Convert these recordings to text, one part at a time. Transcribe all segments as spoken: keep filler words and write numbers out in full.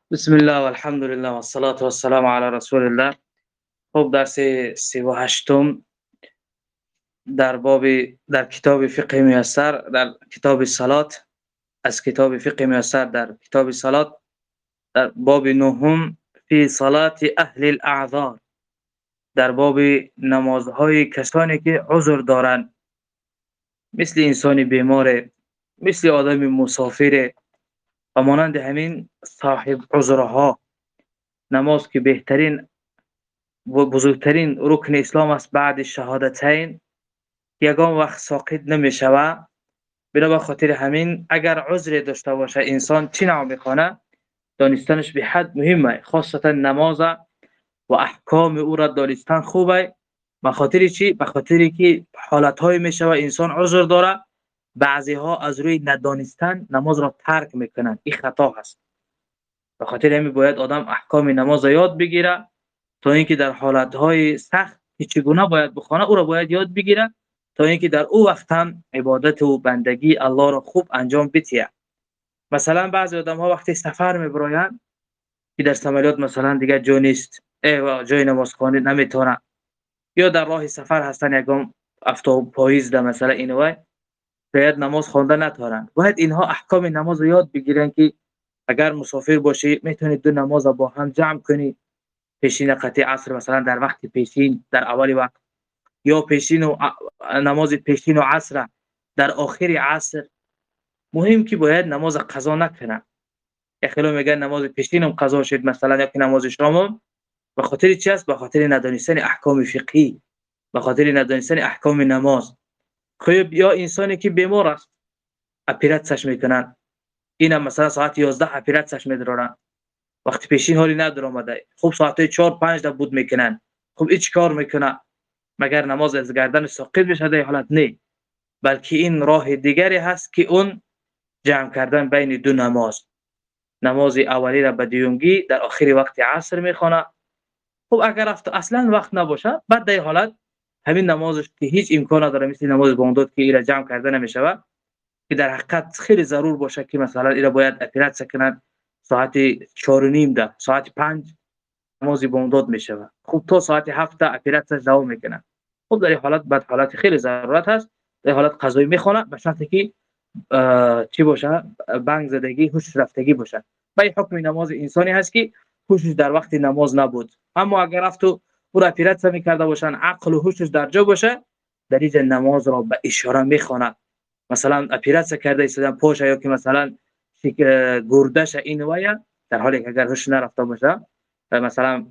بسم الله والحمد لله والصلاة والسلام على رسول الله. خب درس سی و هشتم در باب در کتاب فقه میسر در کتاب صلات، از کتاب فقه میسر در کتاب صلات در باب نهم فی صلات اهل الاعذار، در باب نمازهای کسانی که عذر دارند، مثل انسان بیمار، مثل آدم مسافر و مانند همین صاحب عذرها. نماز که بهترین و بزرگترین رکن اسلام است بعد شهادتین، یگان وقت ساقط نمی شود. بنا به خاطر همین اگر عذر داشته باشه انسان چی نوع میکنه، دانستنش به حد مهمه، خاصتا نماز و احکام او را دانستن خوبه. به خاطر چی؟ به خاطری که حالت‌های میشه و انسان عذر داره، بعضی ها از روی ندانستن نماز را ترک میکنن، این خطا هست. به خاطر همین باید آدم احکام نماز یاد بگیره تا اینکه در حالت‌های سخت که چگونه باید بخونه او را باید یاد بگیره، تا اینکه در او وقت هم عبادت و بندگی الله را خوب انجام بده. مثلا بعضی آدم‌ها وقتی سفر میبرایند که در سمالیات مثلا دیگه جا نیست، ای جای نماز خوانی نمیتونه، یا در راه سفر هستن یگام افتاب پاییز ده مثلا اینوای باید نماز خوانده نتارن. باید اینها احکام نماز یاد بگیرن که اگر مسافر باشی میتونید دو نماز با هم جمع کنی، پیشین قطع عصر مثلا در وقت پیشین در اول وقت، یا پیشین و نماز پیشین و عصر در آخر عصر. مهم که باید نماز قضا نکنه. اخیلا میگن نماز پیشین هم قضا شد مثلا، یا که نماز شام، به خاطر چی است؟ به خاطر ندانستن احکام فقهی، به خاطر ندانستن احکام نماز. خب یا انسانی که بیمار است اپراتش میکنن، اینم مثلا ساعت یازده اپراتش میدارن، وقتی پیشین حالی نداره آمده، خب ساعت چهار پنج ده بود میکنن، خب هیچ کار میکنه مگر نماز از گردن ساقط بشه؟ در حالت نه، بلکه این راه دیگری هست که اون جمع کردن بین دو نماز، نماز اولی را به دیونگی در آخر وقت عصر میخونه. خب اگر اصلا وقت نباشه، بعد در حالت همین نمازش که هیچ امکان نداره مثل نماز بامداد که ایرا جمع کرده نمیشه، که در حقیقت خیلی ضرور باشه که مثلا ایرا باید اپرات سکنن ساعت چهار و نیم ده، ساعت پنج نماز بامداد میشه، خب تا ساعت هفت اپرات دوام میکنن. خب در این حالت بعد حالت خیلی ضرورت هست، در حالت قضایی میخونه به شرطی که چی باشه؟ بنگ زدگی، هوش رفتگی باشه. و این حکم نماز انسانی هست که هوشش در وقت نماز نبود، اما اگر رفت و او را اپرات میکرده باشن، عقل و هوشش در جا باشه، در این نماز را به اشاره میخونه. مثلا اپرات کرده ایستادن پاش، یا که مثلا گردش این ویا، در حالی که اگر هوش نرفته باشه، مثلا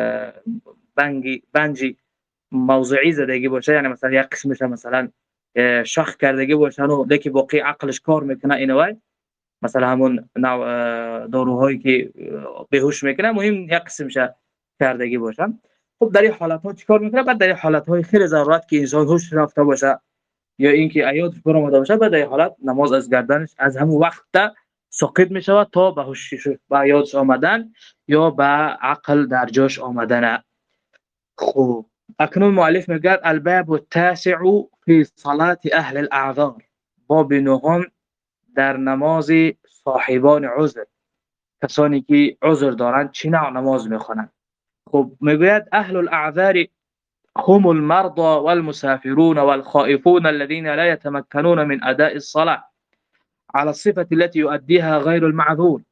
بنگی بنجی موضعی زدگی باشه، یعنی مثلا یک قسمش مثلا شخ کردگی باشه و لیکی باقی عقلش کار میکنه اینوای، مثلا همون نوع داروهایی که بیهوش میکنه، مهم یک قسمش کردگی باشه. خب در این حالت ها چیکار میکنه؟ بعد در این حالت های خیلی ضرورت که انسان هوش رفته باشه یا اینکه ایادش برآمده باشه، بعد در این حالت نماز از گردنش از همون وقت ساقط میشود تا به هوشش به ایادش آمدن یا به عقل در جاش آمدن. خب اکنون مؤلف میگه الباب التاسع فی صلات اهل الاعذار، باب نهم در نماز صاحبان عذر، کسانی که عذر دارند چه نوع نماز میخوانند. خب میگوید اهل الاعذار هم المرضى والمسافرون والخائفون الذين لا يتمكنون من اداء الصلاة على الصفة التي يؤديها غير المعذور.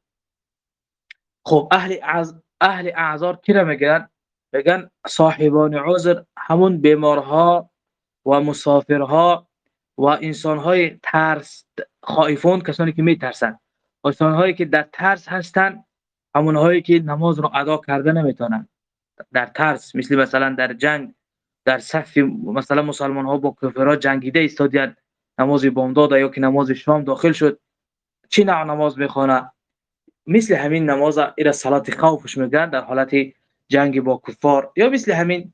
خب اهل اعذار اهل اعذار کی میگن؟ میگن صاحبان عذر همون بیمارها و مسافرها و انسانهای ترس، خائفون کسانی که میترسن، انسانهایی که در ترس هستن، همونهایی که نماز رو ادا کرده نمیتونن در ترس، مثل مثلا در جنگ در صف مثلا مسلمان ها با کافرها جنگیده ایستادن، نماز بامداد یا که نماز شام داخل شد، چه نوع نماز میخونه؟ مثل همین نماز ایرا صلات خوفش میگن در حالت جنگ با کفار. یا مثل همین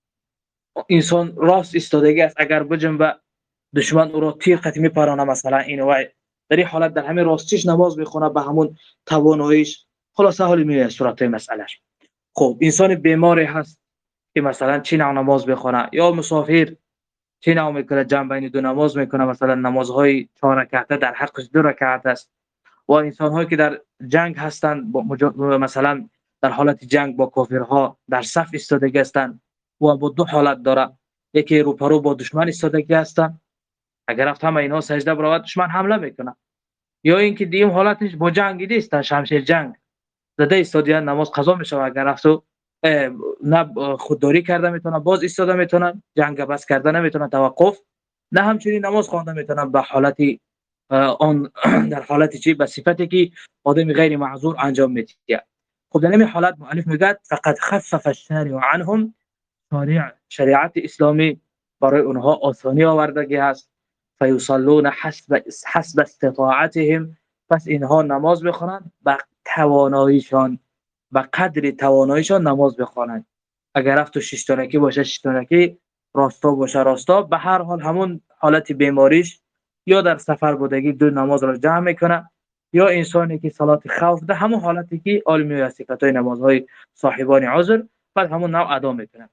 انسان راست ایستادگی است، اگر بجنبه دشمن او را تیر خطی میپرانه مثلا اینو، در این حالت در همین راستیش نماز میخونه به همون تواناییش. خلاصه حالی میاد صورت مسئلهش. خب انسان بیماری هست که مثلا چه نوع نماز بخونه، یا مسافر چه نوع میکنه؟ جمع بین دو نماز میکنه، مثلا نمازهای چهار رکعته در حقش دو رکعت است، و انسان‌هایی که در جنگ هستند مثلا در حالت جنگ با کافرها در صف ایستادگی هستند و با دو حالت داره، یکی رو پرو با دشمن ایستادگی هستند، اگر رفت همه اینها سجده برود دشمن حمله میکنه، یا اینکه دیم حالتش با جنگ نیست، شمشیر جنگ زده ایستادیان نماز قضا میشه، اگر رفت نه خودداری کرده میتونه باز ایستاده میتونن، جنگ بس کرده نمیتونه توقف، نه همچنین نماز خوانده میتونن به حالتی آن در حالتی چی به صفتی که آدم غیر معذور انجام میده. خب در این حالت مؤلف میگه فقط خفف الشارع عنهم، شریع شریعت اسلامی برای اونها آسانی آوردگی هست، فیصلون حسب حسب استطاعتهم، پس اینها نماز بخونند به تواناییشان، به قدر تواناییشان نماز بخوانند. اگر رفت و شش تانکی باشه شش تانکی، راستا باشه راستا، به هر حال همون حالت بیماریش یا در سفر بودگی دو نماز را جمع میکنه، یا انسانی که صلات خوف ده همون حالتی که عالمی و صفتای نمازهای صاحبان عذر بعد همون نوع ادا میکنه.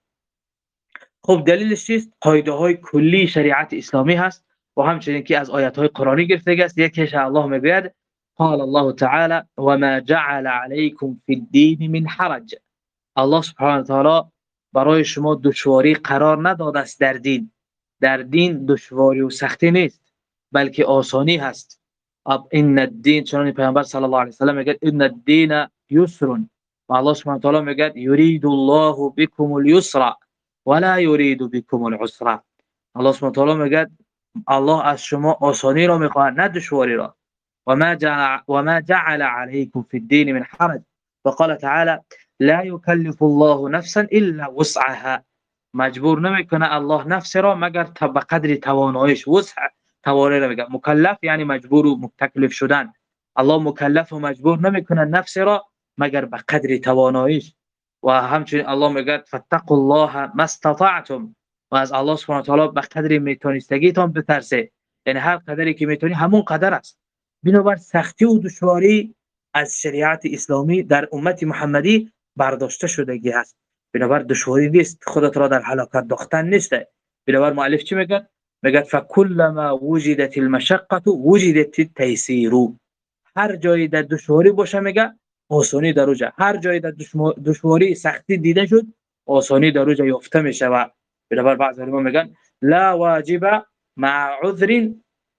خب دلیلش چیست؟ قاعده های کلی شریعت اسلامی هست و همچنین که از آیات های قرآنی گرفته است. یکیش الله میگوید قال الله تعالی وما جعل عليكم في الدين من حرج، الله سبحانه و تعالی برای شما دشواری قرار نداده است در دین، در دین دشواری و سختی نیست بلکه آسانی هست. اب ان الدین، چون پیامبر صلی الله علیه و سلم میگه ان الدین یسر، و الله سبحانه و تعالی میگه یرید الله بكم اليسر ولا يريد بكم العسر. الله سبحانه و تعالی میگه الله از شما آسانی را میخواهد نه دشواری را. و ما جعل و ما جعل عليكم في الدين من حرج، وقال تعالى لا يكلف الله نفسا الا وسعها، مجبور نمیکنه الله نفس را مگر به قدر تواناییش. وسع توانایی را میگه، مکلف یعنی مجبور و متکلف شدن، الله مکلف و مجبور نمیکنه نفس را مگر به قدر تواناییش. و همچنین الله میگه فاتقوا الله ما استطعتم، و از الله سبحانه و تعالی به قدر میتونستگیتان بترسید، یعنی هر قدری که میتونی همون قدر است. بنابر سختی و دشواری از شریعت اسلامی در امت محمدی برداشته شدگی است، بنابر دشواری نیست، خودت را در هلاکت داختن نیست. بنابر مؤلف چی میگه؟ میگه فکلما وجدت المشقه وجدت التيسير، هر جایی در دشواری باشه میگه آسانی در اوجه، هر جایی در دشواری سختی دیده شد آسانی در اوجه یافته میشه. و بنابر بعضی علما میگن لا واجب مع عذر،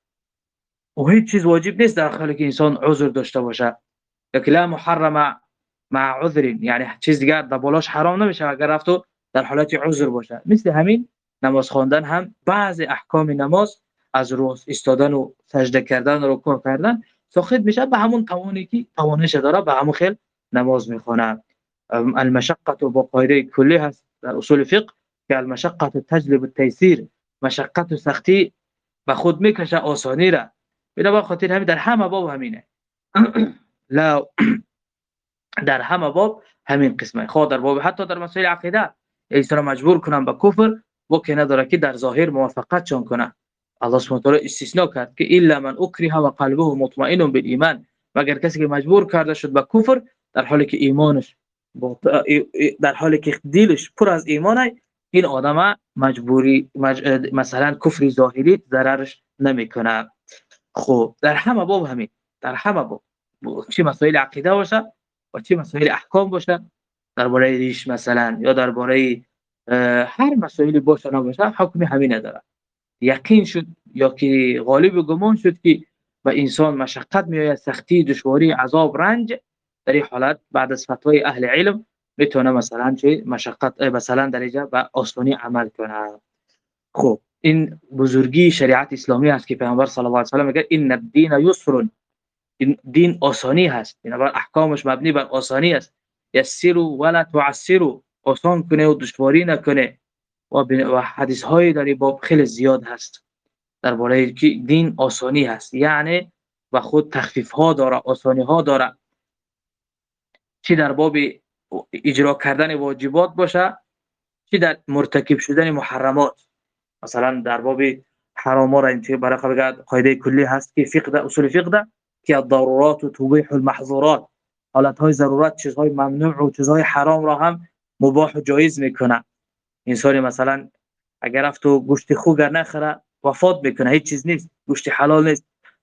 و هیچ چیز واجب نیست در حالی که انسان عذر داشته باشه. یک لا محرم مع عذر، یعنی چیز دیگه در بالاش حرام نمیشه اگر رفت در حالت عذر باشه. مثل همین نماز خواندن هم بعضی احکام نماز از روز ایستادن و سجده کردن و رکوع کردن ساخت میشه به همون توانی که توانش داره به همون خیل نماز میخونه. المشقه با قاعده کلی هست در اصول فقه که المشقه تجلب التيسير، مشقت و سختی به خود میکشه آسانی را. بنابر خاطر همین در همه باب همینه لا در همه باب همین قسمه، خود در باب حتی در مسائل عقیده انسان مجبور کنن به کفر و که نداره که در ظاهر موافقت چون کنه. الله سبحانه و تعالی استثناء کرد که الا من اکره و قلبه مطمئن بالایمان، مگر کسی که مجبور کرده شد به کفر در حالی که ایمانش در حالی که دلش پر از ایمانه، این آدم مجبوری مج... مثلا کفر ظاهری ضررش نمیکنه. خب در همه باب همین، در همه باب چه مسائل عقیده باشه و چه مسائل احکام باشه، درباره ریش مثلا یا درباره هر مسائلی باشه نباشه حکم همین نداره. یقین شد یا که غالب گمان شد که به انسان مشقت میآید، سختی، دشواری، عذاب، رنج، در این حالت بعد از فتوای اهل علم میتونه مثلا چه مشقت مثلا درجه به آسانی عمل کنه. خب این بزرگی شریعت اسلامی است که پیامبر صلی الله علیه و سلم میگه ان الدین یسر، این دین آسانی هست، بنابر احکامش مبنی بر آسانی است. یسروا ولا تعسروا، آسان کنه و دشواری نکنه. و و حدیث های در این باب خیلی زیاد هست درباره که دین آسانی هست، یعنی و خود تخفیف ها داره، آسانی ها داره، چی در باب اجرا کردن واجبات باشه چی در مرتکب شدن محرمات. مثلا در باب حرام ها را اینطور برای قاعده کلی هست که فقه اصول فقه که الضرورات تبیح المحظورات، حالت های ضرورت چیزهای ممنوع و چیزهای حرام را هم مباح و جایز میکنه. انسان مثلا اگر رفت و گوشت خوگر نخره وفات میکنه، هیچ چیز نیست، گوشت حلال نیست.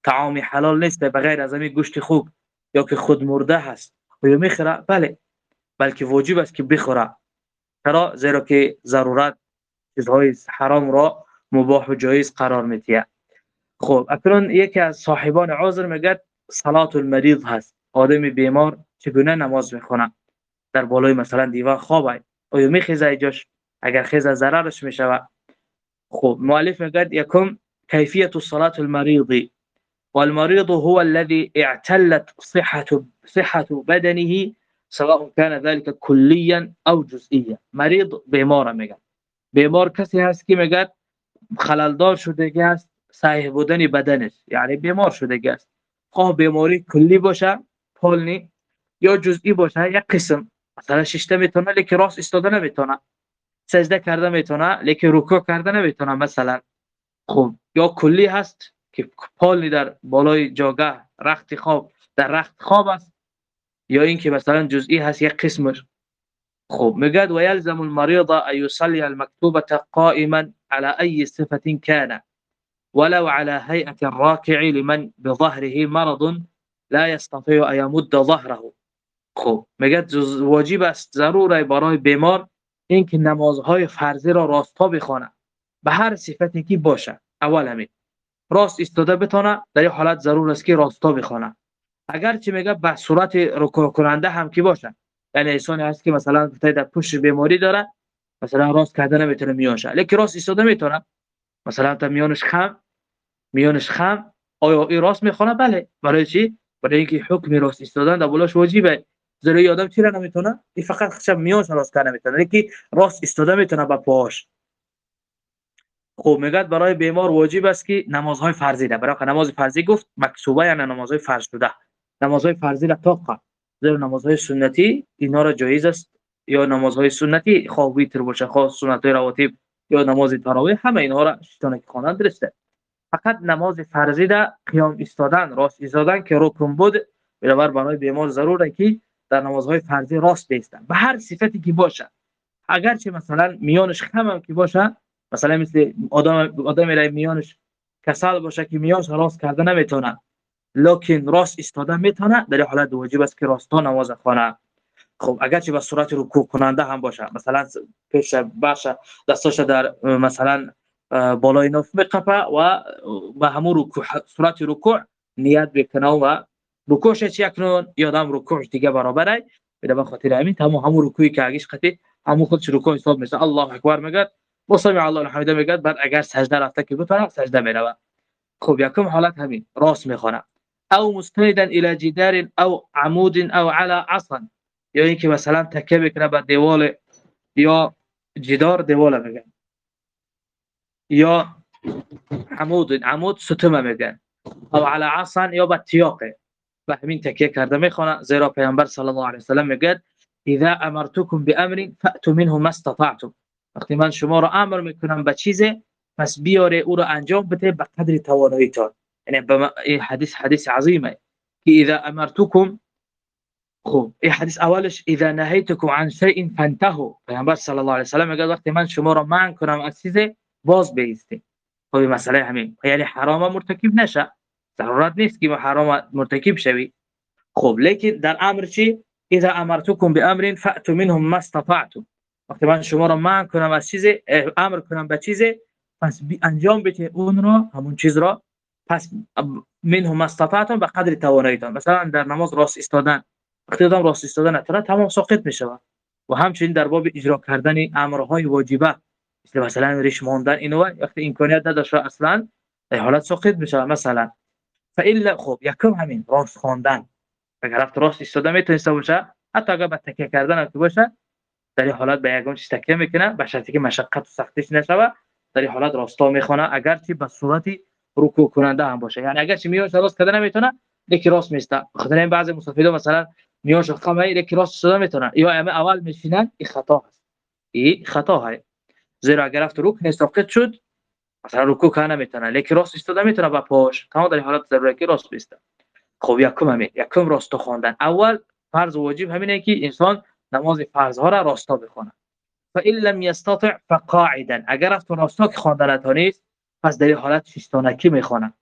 طعام حلال نیست بغیر از همین گوشت خوک یا که خود مرده هست آیا میخوره؟ بله، بلکه واجب است که بخوره. چرا؟ زیرا که ضرورت چیزهای حرام را مباح و جایز قرار میده. خب اکنون یکی از صاحبان عذر میگه صلات المریض هست، آدم بیمار چگونه نماز میخونه؟ در بالای مثلا دیوار خوابه، آیا میخیزه ایجاش؟ اگر خیزه ضررش میشوه. خب مؤلف میگه یکم کیفیت الصلاة المريض، والمريض هو الذي اعتلت صحة صحة بدنه سواء كان ذلك كليا او جزئيا. مریض بیمار میگه، بیمار کسی هست که میگه خللدار شدگی است صحیح بودن بدنش، یعنی بیمار شدگی است، خواه بیماری کلی باشه پولنی یا جزئی باشه یک قسم، مثلا ششته میتونه لیکن راست ایستاده نمیتونه، سجده کرده میتونه لیکن رکوع کرده نمیتونه مثلا. خب یا کلی هست که پولنی در بالای جاگه رخت خواب در رخت خواب است، یا اینکه مثلا جزئی هست یک قسمش. خب میگه و يلزم المريض ان يصلي المكتوبة قائما على اي صفة كان ولو على هيئة الراكع لمن بظهره مرض لا يستطيع ان يمد ظهره. خب میگه واجب است ضروره برای بیمار اینکه نمازهای فرضی را راستا بخونه به هر صفتی که باشه. اول همین راست ایستاده بتونه، در این حالت ضرور است که راستا بخونه. اگر چه میگه به صورت رکوع کننده هم که باشه، یعنی انسانی هست که مثلا در پشت بیماری داره، مثلا راست کردن نمیتونه میانشه لیکن راست ایستاده میتونه، مثلا تا میانش خم میانش خم آیا این راست میخونه؟ بله. برای چی؟ برای اینکه حکم راست ایستادن در بالاش واجبه. زیرا آدم چی را نمیتونه؟ این فقط خشم میانش راست کردن نمیتونه لیکن راست ایستاده میتونه با پاش. خب میگه برای بیمار واجب است که نمازهای فرضی ده، برای نماز فرضی گفت مکتوبه یعنی نمازهای فرض شده، نمازهای فرضی را طاقه، زیرا نمازهای سنتی اینا را جایز است، یا نمازهای سنتی خواه ویتر باشه خواه سنت رواتب یا نماز تراویح همه اینها را شتانه که خوانند درسته. فقط نماز فرضی ده قیام ایستادن راست ایستادن که رکن بود، بنابر برای بیمار ضروره که در نمازهای فرضی راست بیستن به هر صفتی که باشه. اگر چه مثلا میانش خم هم که باشه، مثلا مثل آدم آدم رای میانش کسل باشه که میانش راست کرده نمیتونه لکن راست ایستاده میتونه، در این حالت واجب است که راستا نماز خوانه. خب اگر چه به صورت رکوع کننده هم باشه، مثلا پیش باشه دستاش در مثلا بالای ناف بقفه و به همون رکوع صورت رکوع نیت بکنه و رکوعش چی کنون یادم رکوعش دیگه برابره، به خاطر همین تمام همون رکوعی که اگهش قطعی همون خودش رکوع حساب میشه. الله اکبر میگه و سمع الله لمن حمده میگه، بعد اگر سجده رفته که بتونه سجده میره. خب یکم حالت همین راست میخونه او مستندا الى جدار او عمود او على عصا، یا اینکه مثلا تکیه بکنه به دیوال یا جدار دیوال میگن، یا عمود عمود ستون میگن، او على عصا یا به تیاقه به همین تکیه کرده میخونه. زیرا پیامبر صلی الله علیه و سلم میگه اذا امرتكم بامر فاتوا منه ما استطعتم، وقتی من شما را امر میکنم به چیزی پس بیاره او را انجام بده به قدر تواناییتان. یعنی این حدیث حدیث عظیمه که اذا امرتكم، خب این حدیث اولش اذا نهیتكم عن شيء فانتهوا، پیامبر صلی الله علیه و سلم میگه وقتی من شما را منع کنم از چیزی باز بیستید. خب مسئله همین، یعنی حرام مرتکب نشه، ضرورت نیست که حرام مرتکب شوی. خب لیکن در امر چی؟ اذا امرتكم بامر فاتوا منه ما استطعتم، وقتی من شما را منع کنم از چیزی امر کنم به چیزی پس انجام بده اون را همون چیز را، پس منه ما استطعتم به قدر تواناییتان. مثلا در نماز راست ایستادن، وقتی آدم راست ایستادن نتونه تمام ساقط میشه. و همچنین در باب اجرا کردن امرهای واجبه مثل مثلا ریش ماندن اینو وقتی امکانیت نداشته اصلا در حالت ساقط میشه مثلا. فالا خب یکم همین راست خواندن، اگر رفت راست ایستاده میتونه باشه حتی اگر با تکیه کردن هم باشه در این حالت به یگان چیز تکیه میکنه به شرطی که مشقت و سختیش نشوه، در این حالت راستا میخونه اگر چی به صورتی رکوع کننده هم باشه. یعنی اگر چی میانش راست کردن نمیتونه لیکن راست میسته، خاطر این بعضی مسافرها مثلا میانش خمه لیکن راست ایستاده میتونه یا اما اول میشینن، این خطا است، این خطا است. زیرا اگر رفت رکوع ساقط شد مثلا رکوع کنه نمیتونه لیکن راست ایستاده میتونه با پاش، تمام در این حالت ضروره که راست بیسته. خب یکم همین یکم راستا خواندن. اول فرض واجب همینه که انسان نماز فرض ها را راستا بخونه. فإن لم يستطع فقاعدا، اگر رفت راستا که خواندن نتونست پس در این حالت شیشتانکی میخونه.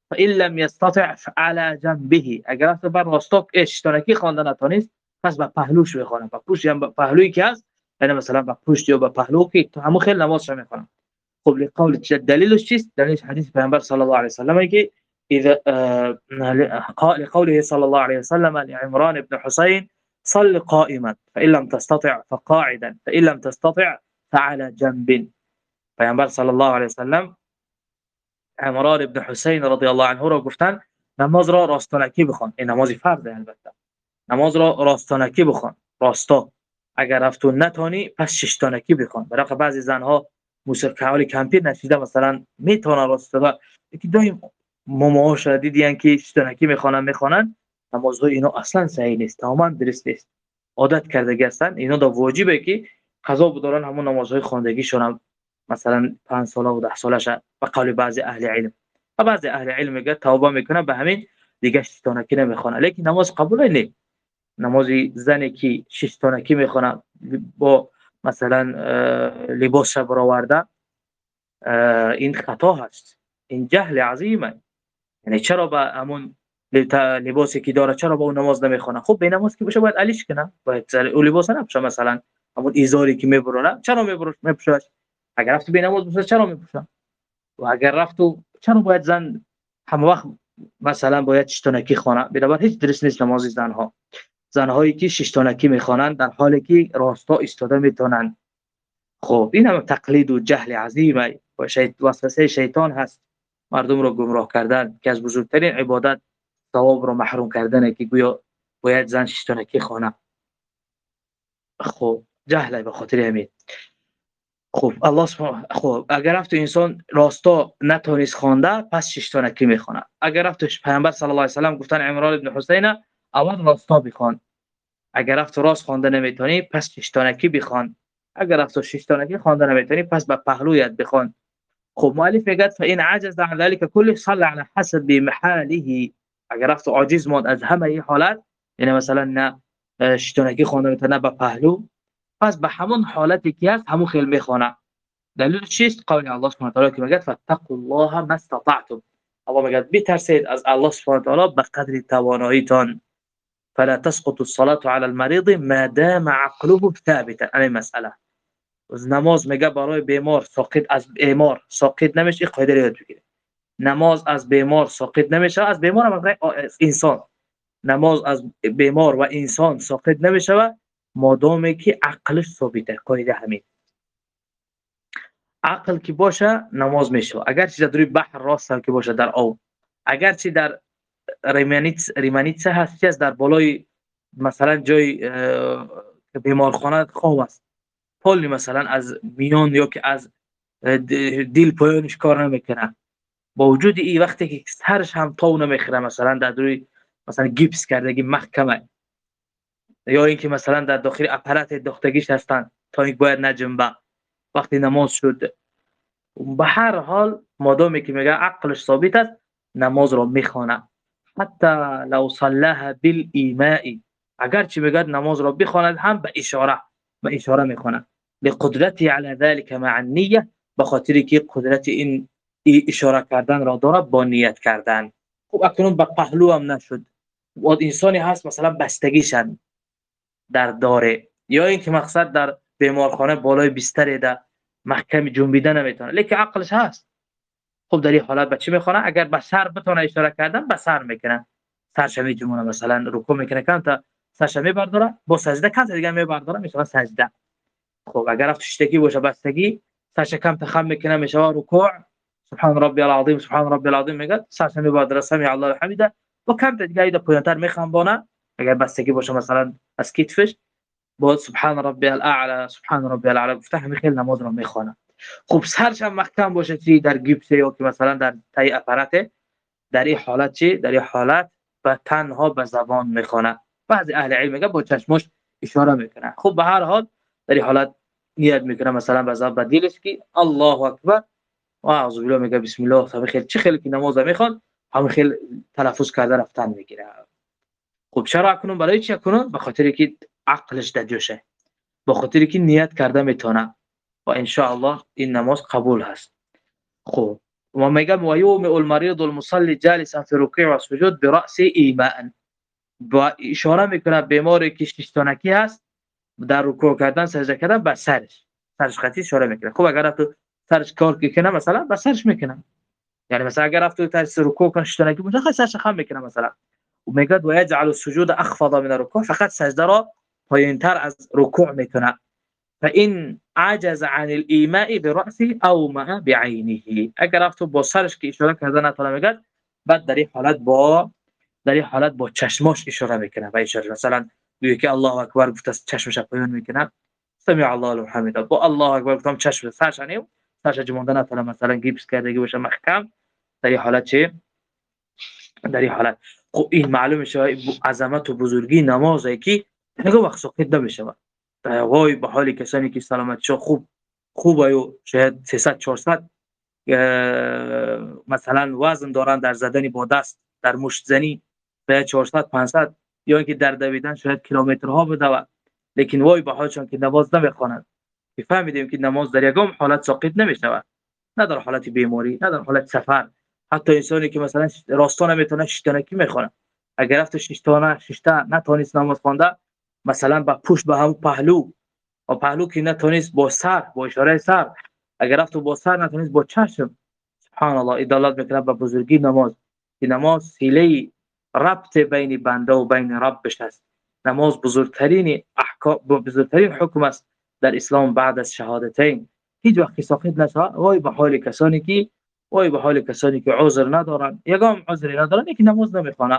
فإن لم يستطع فعلى جنبه، اگر رفت بر راستا اشتراکی خواندن نتونست پس به پهلوش بخونه. به پشت هم پهلویی که هست، یعنی مثلا به پشت یا به پهلو که تو همون خیلی نمازش میخونه. خب لقول دلیلش چیست؟ دلیلش حدیث پیامبر صلی الله علیه و سلم که اذا لقوله صلی الله علیه و سلم لعمران بن حسین صل قائما فإن لم تستطع فقاعدا فإن لم تستطع فعلى جنب. پیامبر صلی الله علیه و سلم عمران ابن حسین رضی الله عنه را گفتن نماز را راستانکی بخوان. این نماز فرض البته. نماز را راستانکی بخوان، راستا. اگر رفت و نتونی پس ششتانکی بخوان. برای بعضی زنها موسیقی کمپیر نشیده مثلا میتونه راستا، یکی دایم ماماهاش دیدین که ششتانکی میخوانن میخوانن نمازهای اینا اصلا صحیح نیست، تماما درست نیست. عادت کرده هستن. اینا دا واجبه که قضا بدارن همون نمازهای خواندگیشون، مثلا پنج ساله و ده سالشه. به قول بعضی اهل علم و بعضی اهل علم میگه توبه میکنه به همین دیگه ششتانکی نمیخونه. لیکن نماز قبول نیست. نماز زنی که ششتانکی میخونه با مثلا لباس برآورده، این خطا هست، این جهل عظیمه. یعنی چرا با همون لباسی که داره چرا با اون نماز نمیخونه؟ خب به نماز که باشه باید علیش کنه، باید اون لباس نپوشه. مثلا همون ازاری که میبرونه چرا میپوشه؟ اگر رفت به نماز باشه چرا میپوشه؟ و اگر رفت چرا باید زن هم وقت مثلا باید ششتانکی خونه؟ بنابر هیچ درست نیست نماز زنها. زنهایی که ششتانکی میخوانن در حالی که راستا ایستاده میتونن. خب این هم تقلید و جهل عظیمه و شیط وسوسه شیطان هست، مردم رو گمراه کردن، که از بزرگترین عبادت ثواب رو محروم کردنه که گویا باید زن ششتانکی خونه. خب جهل به خاطر همین. خب الله سبحانه، خب اگر رفت انسان راستا نتونست خوانده پس ششتانکی میخونه. اگر رفت پیامبر صلی الله علیه و سلم گفتن عمران ابن حسین اول راستا بخوان، اگر رفت راست خوانده نمیتونی پس ششتانکی بخوان، اگر رفت ششتانکی خوانده نمیتونی پس به پهلویت بخوان. خب مؤلف میگه فإن عجز عن ذلك كله صلى على حسب محاله. اگر رفت عاجز ماند از همه این حالت، یعنی مثلا نه ششتانکی خوانده میتونه به پهلو، پس به همون حالتی که هست همون خیل میخونه. دلیل چیست؟ قول الله سبحانه و تعالی که میگه فاتقوا الله ما استطعتم. الله میگه بترسید از الله سبحانه و تعالی به قدر تواناییتان. فلا تسقط الصلاة على المريض ما دام عقله ثابتا. این مسئله نماز میگه برای بیمار ساقط از بیمار ساقط نمیشه. قاعده رو یاد بگیرید، نماز از بیمار ساقط نمیشه. از بیمار هم انسان، نماز از بیمار و انسان ساقط نمیشه مادامی که عقلش ثابته. قاعده همین، عقل که باشه نماز میشه. اگر چیز در بحر راست هم که باشه در آب، اگر چی در ریمانیت ریمانیت هست چیز در بالای مثلا جای بیمارخانه خواب است، پلی مثلا از میان یا که از دیل پایانش کار نمیکنه، با وجود این وقتی که سرش هم تاو نمیخوره، مثلا در روی مثلا گیپس کردگی محکمه، یا اینکه مثلا در داخل اپارات دختگیش هستن تا اینکه باید نجنبه، وقتی نماز شد. به هر حال مادامی که میگه عقلش ثابت است نماز رو میخونه. حتی لو صلاها بالایماء، اگر چی میگه نماز رو بخواند هم به اشاره، به اشاره میخونه. لقدرتی علی ذلك مع النیه، به خاطر که قدرت این اشاره کردن را داره با نیت کردن. خب اکنون به پهلو هم نشد، و انسانی هست مثلا بستگیشن در داره، یا اینکه مقصد در بیمارخانه بالای بستر ده محکم جنبیده نمیتونه، لیکن عقلش هست. خب در این حالت به چی میخونه؟ اگر به سر بتونه اشاره کردن به سر میکنه، سرش میجمونه، مثلا رکوع میکنه کم تا سرش میبرداره، با سجده کم تا دیگه میبرداره میشه سجده. خب اگر رفت شتکی باشه بستگی، سرش کم تا خم میکنه میشه رکوع، سبحان ربی العظیم سبحان ربی العظیم میگه، سرش میبرداره سمع الله حمیده، و کم تا دیگه ایده پایینتر میخنبونه. اگر بستگی باشه مثلا از کتفش با سبحان ربی الاعلى سبحان ربی الاعلى گفته همین خیلی نماز رو میخونه. خب سرش هم محکم باشه چی در گیپس یا که مثلا در تای اپارات، در این حالت چی؟ در این حالت به تنها به زبان میخونه. بعضی اهل علم میگه با چشمش اشاره میکنه. خب به هر حال در این حالت نیت میکنه مثلا به زبان بدیلش که الله اکبر و اعوذ بالله میگه بسم الله، همین خیلی چه خیلی که نماز میخوان همین خیلی تلفظ کرده رفتن میگیره. خب چرا کنون؟ برای چی کنون؟ به خاطر که عقلش در جوشه، به خاطر که نیت کرده میتونه و ان شاء الله این نماز قبول هست. خب و میگم و یوم المریض المصلی جالسا فی رکوع و سجود برأس ایماء، با اشاره میکنه بیماری که شیشتانکی هست در رکوع کردن سجده کردن به سرش سرش خطی اشاره میکنه. خب اگر تو سرش کار کنه مثلا به سرش میکنه، یعنی مثلا اگر رفت تو رکوع کنه شیشتانکی مشخص سرش خم میکنه مثلا. و میگه و یجعل السجود اخفض من الركوع، فقط سجده را پایینتر از رکوع میکنه. فإن عجز عن الإيماء برأسه أومأ بعينه، اگر رفت با سرش که اشاره کردن تعالی میگه بعد در این حالت با در این حالت با چشماش اشاره میکنه و اشاره مثلا میگه که الله اکبر گفت چشمش پایین میکنه سمع الله لمن حمده، با الله اکبر گفتم چشم سرش انیو سرش جموندن تعالی مثلا گیپس کردگی باشه محکم، در این حالت چه در این حالت خب این معلوم میشه عظمت و بزرگی نمازی که نگاه وقت ساقط نمیشه. وای به حال کسانی که سلامتشون خوب خوبه و شاید سیصد چهارصد مثلا وزن دارن در زدن با دست در مشت زنی به چهارصد پانصد، یا اینکه در دویدن شاید کیلومترها بدوه، لیکن وای به حالشون که نماز نمیخوانند. فهمیدیم که نماز در یگام حالت ساقط نمیشه، نه در حالت بیماری نه در حالت سفر. حتی انسانی که مثلا راستا نمیتونه شیشتانکی میخونه، اگر رفت شیشتانه شیشته نتونست نماز خوانده مثلا با پشت به هم پهلو و پهلو که نتونست با سر با اشاره سر، اگر رفت با سر نتونست با چشم، سبحان الله ادالت میکنه به بزرگی نماز. که نماز سیله ربط بین بنده و بین ربش است. نماز بزرگترین احکام بزرگترین حکم است در اسلام بعد از شهادتین. هیچ وقت ساقط نشه. وای به حال کسانی که وای به حال کسانی که عذر ندارن، یگام عذری ندارن که نماز نمیخوانن،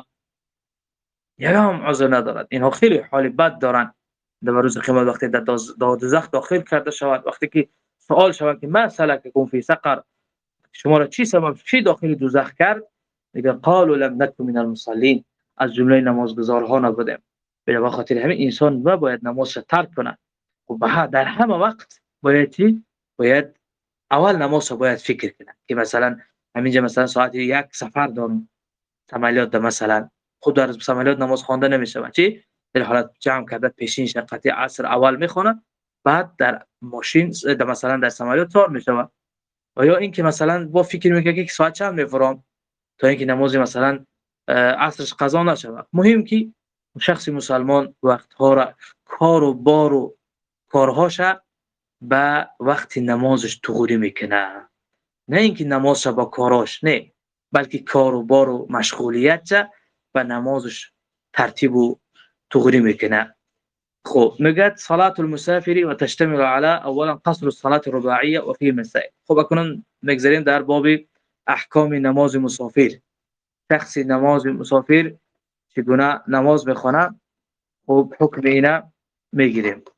یگام عذر ندارن، اینها خیلی حال بد دارن. در روز قیامت وقتی در دوزخ داخل کرده شود، وقتی که سوال شود که ما سلککم فی سقر، شما را چی سبب چی داخل دوزخ کرد، میگه قالوا لم نکن من المصلین، از جمله نمازگزارها نبودیم. به خاطر همین انسان باید نماز را ترک کنه. خب در همه وقت باید چی باید اول نماز را باید فکر کنه که مثلا همینجا مثلا ساعت یک سفر دارم عملیات مثلا، خود در عملیات نماز خوانده نمیشه چی در حالت جمع کرده پیشین شقتی عصر اول میخونه، بعد در ماشین در مثلا در عملیات تار میشه. و یا اینکه مثلا با فکر میکنه که ساعت چند میفرام تا اینکه نماز مثلا عصرش قضا نشه. مهم که شخص مسلمان وقت ها را کار و بار و کارهاش به وقت نمازش تغییر میکنه، نه اینکه نمازش با کاراش، نه، بلکه کار و بار و مشغولیت به نمازش ترتیب و تغییر میکنه. خب میگه صلات المسافر و تشتمل على اولا قصر الصلاه الرباعيه و فيه مسائل. خب اکنون میگذاریم در باب احکام نماز مسافر. شخص نماز مسافر چگونه نماز بخونه، خب حکم اینا میگیریم.